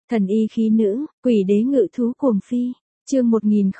Thần y khí nữ, quỷ đế ngự thú cuồng phi. Chương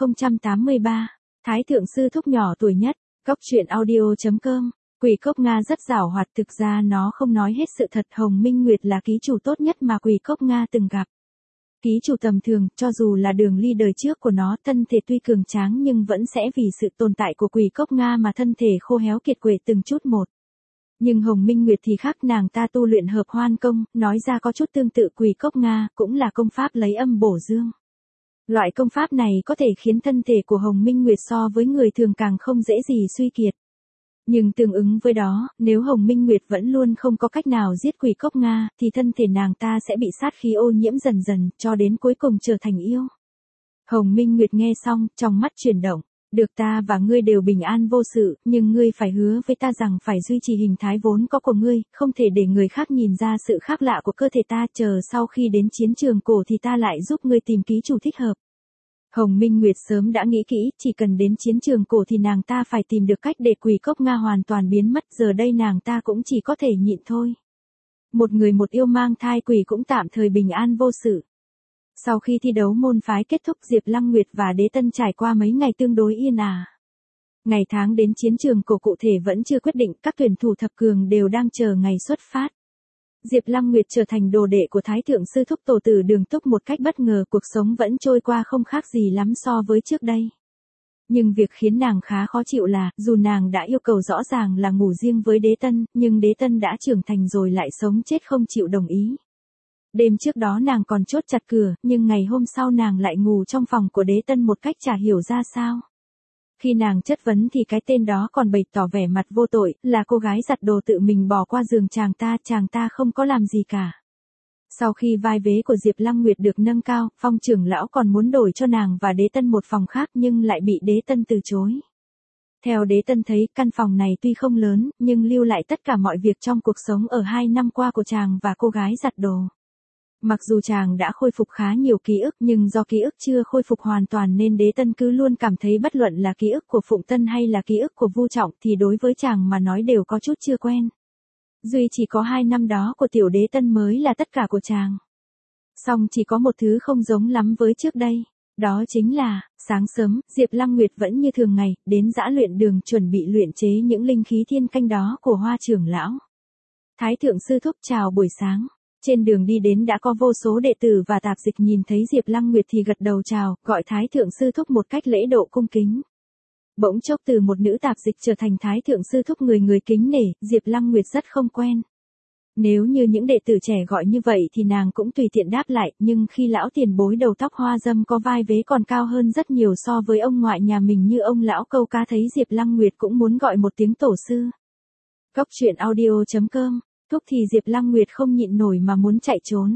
1083. Thái thượng sư thúc nhỏ tuổi nhất. Cốc truyện audio.com. Quỷ cốc Nga rất giảo hoạt, thực ra nó không nói hết sự thật. Hồng Minh Nguyệt là ký chủ tốt nhất mà quỷ cốc Nga từng gặp. Ký chủ tầm thường, cho dù là đường ly đời trước của nó, thân thể tuy cường tráng nhưng vẫn sẽ vì sự tồn tại của quỷ cốc Nga mà thân thể khô héo kiệt quệ từng chút một. Nhưng Hồng Minh Nguyệt thì khác, nàng ta tu luyện hợp hoan công, nói ra có chút tương tự quỷ cốc Nga, cũng là công pháp lấy âm bổ dương. Loại công pháp này có thể khiến thân thể của Hồng Minh Nguyệt so với người thường càng không dễ gì suy kiệt. Nhưng tương ứng với đó, nếu Hồng Minh Nguyệt vẫn luôn không có cách nào giết quỷ cốc Nga, thì thân thể nàng ta sẽ bị sát khí ô nhiễm dần dần, cho đến cuối cùng trở thành yêu. Hồng Minh Nguyệt nghe xong, trong mắt chuyển động. Được, ta và ngươi đều bình an vô sự, nhưng ngươi phải hứa với ta rằng phải duy trì hình thái vốn có của ngươi, không thể để người khác nhìn ra sự khác lạ của cơ thể ta, chờ sau khi đến chiến trường cổ thì ta lại giúp ngươi tìm ký chủ thích hợp. Hồng Minh Nguyệt sớm đã nghĩ kỹ, chỉ cần đến chiến trường cổ thì nàng ta phải tìm được cách để quỷ cốc Nga hoàn toàn biến mất, giờ đây nàng ta cũng chỉ có thể nhịn thôi. Một người một yêu mang thai quỷ cũng tạm thời bình an vô sự. Sau khi thi đấu môn phái kết thúc, Diệp Lăng Nguyệt và Đế Tân trải qua mấy ngày tương đối yên ả. Ngày tháng đến chiến trường cổ cụ thể vẫn chưa quyết định, các tuyển thủ thập cường đều đang chờ ngày xuất phát. Diệp Lăng Nguyệt trở thành đồ đệ của Thái thượng sư thúc Tổ Tử Đường Túc một cách bất ngờ, cuộc sống vẫn trôi qua không khác gì lắm so với trước đây. Nhưng việc khiến nàng khá khó chịu là, dù nàng đã yêu cầu rõ ràng là ngủ riêng với Đế Tân, nhưng Đế Tân đã trưởng thành rồi lại sống chết không chịu đồng ý. Đêm trước đó nàng còn chốt chặt cửa, nhưng ngày hôm sau nàng lại ngủ trong phòng của Đế Tân một cách chả hiểu ra sao. Khi nàng chất vấn thì cái tên đó còn bày tỏ vẻ mặt vô tội, là cô gái giặt đồ tự mình bỏ qua giường chàng ta không có làm gì cả. Sau khi vai vế của Diệp Lăng Nguyệt được nâng cao, Phong trưởng lão còn muốn đổi cho nàng và Đế Tân một phòng khác nhưng lại bị Đế Tân từ chối. Theo Đế Tân thấy, căn phòng này tuy không lớn, nhưng lưu lại tất cả mọi việc trong cuộc sống ở 2 năm qua của chàng và cô gái giặt đồ. Mặc dù chàng đã khôi phục khá nhiều ký ức, nhưng do ký ức chưa khôi phục hoàn toàn nên Đế Tân cứ luôn cảm thấy bất luận là ký ức của Phụng Tân hay là ký ức của Vu Trọng thì đối với chàng mà nói đều có chút chưa quen. Duy chỉ có 2 năm đó của tiểu Đế Tân mới là tất cả của chàng. Song chỉ có một thứ không giống lắm với trước đây. Đó chính là, sáng sớm, Diệp Lăng Nguyệt vẫn như thường ngày, đến dã luyện đường chuẩn bị luyện chế những linh khí thiên canh đó của Hoa trưởng lão. Thái thượng sư thúc chào buổi sáng. Trên đường đi đến đã có vô số đệ tử và tạp dịch nhìn thấy Diệp Lăng Nguyệt thì gật đầu chào, gọi Thái thượng sư thúc một cách lễ độ cung kính. Bỗng chốc từ một nữ tạp dịch trở thành Thái thượng sư thúc người kính nể, Diệp Lăng Nguyệt rất không quen. Nếu như những đệ tử trẻ gọi như vậy thì nàng cũng tùy tiện đáp lại, nhưng khi lão tiền bối đầu tóc hoa dâm có vai vế còn cao hơn rất nhiều so với ông ngoại nhà mình như ông lão câu cá thấy Diệp Lăng Nguyệt cũng muốn gọi một tiếng tổ sư. Cốc truyện audio.com. Thúc thì Diệp Lăng Nguyệt không nhịn nổi mà muốn chạy trốn.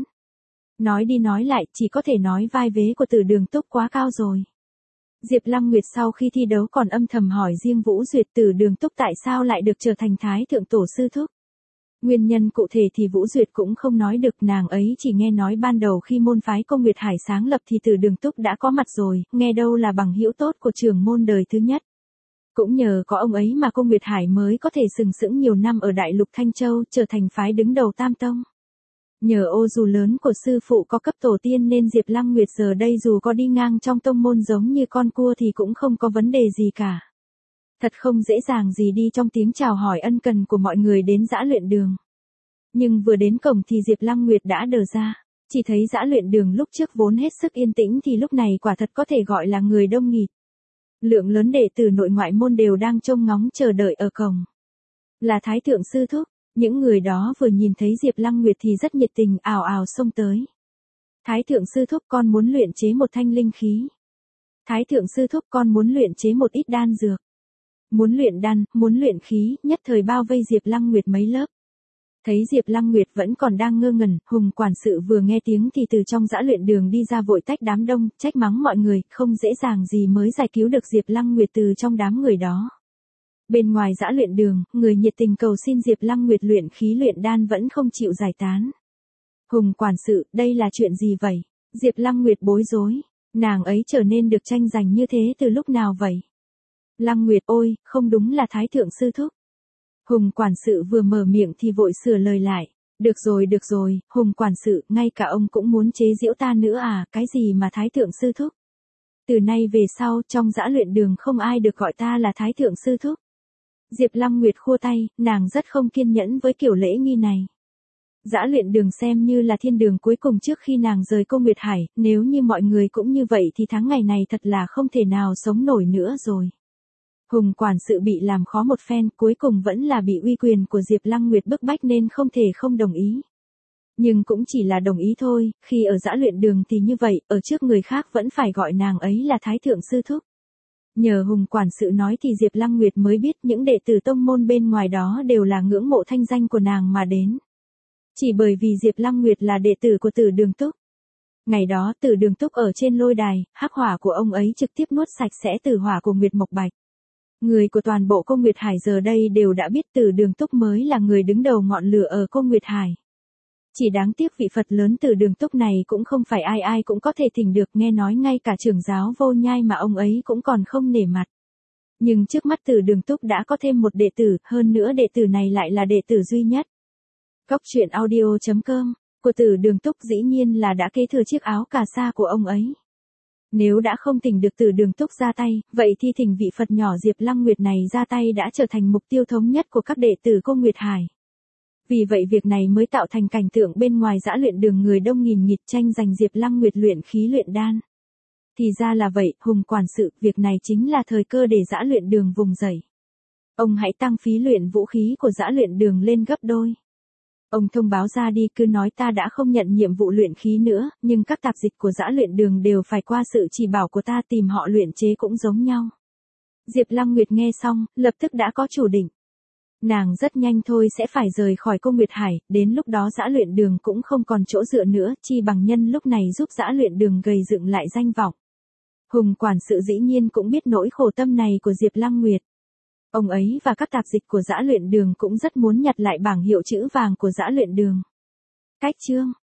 Nói đi nói lại, chỉ có thể nói vai vế của Tử Đường Túc quá cao rồi. Diệp Lăng Nguyệt sau khi thi đấu còn âm thầm hỏi riêng Vũ Duyệt Tử Đường Túc tại sao lại được trở thành Thái thượng tổ sư thúc. Nguyên nhân cụ thể thì Vũ Duyệt cũng không nói được, nàng ấy chỉ nghe nói ban đầu khi môn phái Cô Nguyệt Hải sáng lập thì Tử Đường Túc đã có mặt rồi, nghe đâu là bằng hữu tốt của trưởng môn đời thứ nhất. Cũng nhờ có ông ấy mà Cô Nguyệt Hải mới có thể sừng sững nhiều năm ở Đại Lục Thanh Châu, trở thành phái đứng đầu Tam Tông. Nhờ ô dù lớn của sư phụ có cấp tổ tiên nên Diệp Lăng Nguyệt giờ đây dù có đi ngang trong tông môn giống như con cua thì cũng không có vấn đề gì cả. Thật không dễ dàng gì đi trong tiếng chào hỏi ân cần của mọi người đến dã luyện đường. Nhưng vừa đến cổng thì Diệp Lăng Nguyệt đã đờ ra. Chỉ thấy dã luyện đường lúc trước vốn hết sức yên tĩnh thì lúc này quả thật có thể gọi là người đông nghịt. Lượng lớn đệ tử nội ngoại môn đều đang trông ngóng chờ đợi ở cổng. Là Thái thượng sư thúc, những người đó vừa nhìn thấy Diệp Lăng Nguyệt thì rất nhiệt tình ào ào xông tới. Thái thượng sư thúc, con muốn luyện chế một thanh linh khí. Thái thượng sư thúc, con muốn luyện chế một ít đan dược. Muốn luyện đan, muốn luyện khí, nhất thời bao vây Diệp Lăng Nguyệt mấy lớp. Thấy Diệp Lăng Nguyệt vẫn còn đang ngơ ngẩn, Hùng quản sự vừa nghe tiếng thì từ trong dã luyện đường đi ra vội tách đám đông, trách mắng mọi người, không dễ dàng gì mới giải cứu được Diệp Lăng Nguyệt từ trong đám người đó. Bên ngoài dã luyện đường, người nhiệt tình cầu xin Diệp Lăng Nguyệt luyện khí luyện đan vẫn không chịu giải tán. Hùng quản sự, đây là chuyện gì vậy? Diệp Lăng Nguyệt bối rối, nàng ấy trở nên được tranh giành như thế từ lúc nào vậy? Lăng Nguyệt, ôi, không đúng là Thái thượng sư thúc. Hùng quản sự vừa mở miệng thì vội sửa lời lại. Được rồi, Hùng quản sự, ngay cả ông cũng muốn chế giễu ta nữa à, cái gì mà Thái thượng sư thúc. Từ nay về sau, trong dã luyện đường không ai được gọi ta là Thái thượng sư thúc. Diệp Lăng Nguyệt khua tay, nàng rất không kiên nhẫn với kiểu lễ nghi này. Dã luyện đường xem như là thiên đường cuối cùng trước khi nàng rời Cô Nguyệt Hải, nếu như mọi người cũng như vậy thì tháng ngày này thật là không thể nào sống nổi nữa rồi. Hùng quản sự bị làm khó một phen, cuối cùng vẫn là bị uy quyền của Diệp Lăng Nguyệt bức bách nên không thể không đồng ý. Nhưng cũng chỉ là đồng ý thôi, khi ở dã luyện đường thì như vậy, ở trước người khác vẫn phải gọi nàng ấy là Thái thượng sư thúc. Nhờ Hùng quản sự nói thì Diệp Lăng Nguyệt mới biết những đệ tử tông môn bên ngoài đó đều là ngưỡng mộ thanh danh của nàng mà đến. Chỉ bởi vì Diệp Lăng Nguyệt là đệ tử của Tử Đường Túc. Ngày đó Tử Đường Túc ở trên lôi đài, hắc hỏa của ông ấy trực tiếp nuốt sạch sẽ tử hỏa của Nguyệt Mộc Bạch. Người của toàn bộ Cô Nguyệt Hải giờ đây đều đã biết Tử Đường Túc mới là người đứng đầu ngọn lửa ở Cô Nguyệt Hải. Chỉ đáng tiếc vị Phật lớn Tử Đường Túc này cũng không phải ai ai cũng có thể thỉnh được, nghe nói ngay cả trưởng giáo Vô Nhai mà ông ấy cũng còn không nể mặt. Nhưng trước mắt Tử Đường Túc đã có thêm một đệ tử, hơn nữa đệ tử này lại là đệ tử duy nhất. Góc truyện audio.com của Tử Đường Túc dĩ nhiên là đã kế thừa chiếc áo cà sa của ông ấy. Nếu đã không thỉnh được Tử Đường Túc ra tay, vậy thì thỉnh vị Phật nhỏ Diệp Lăng Nguyệt này ra tay đã trở thành mục tiêu thống nhất của các đệ tử Cô Nguyệt Hải. Vì vậy việc này mới tạo thành cảnh tượng bên ngoài dã luyện đường người đông nghìn nghịt tranh giành Diệp Lăng Nguyệt luyện khí luyện đan. Thì ra là vậy, Hùng quản sự, việc này chính là thời cơ để dã luyện đường vùng dậy. Ông hãy tăng phí luyện vũ khí của dã luyện đường lên gấp đôi. Ông thông báo ra đi, cứ nói ta đã không nhận nhiệm vụ luyện khí nữa, nhưng các tạp dịch của dã luyện đường đều phải qua sự chỉ bảo của ta, tìm họ luyện chế cũng giống nhau. Diệp Lăng Nguyệt nghe xong, lập tức đã có chủ định. Nàng rất nhanh thôi sẽ phải rời khỏi Cô Nguyệt Hải, đến lúc đó dã luyện đường cũng không còn chỗ dựa nữa, chi bằng nhân lúc này giúp dã luyện đường gầy dựng lại danh vọng. Hùng quản sự dĩ nhiên cũng biết nỗi khổ tâm này của Diệp Lăng Nguyệt. Ông ấy và các tạp dịch của dã luyện đường cũng rất muốn nhặt lại bảng hiệu chữ vàng của dã luyện đường. Cách chương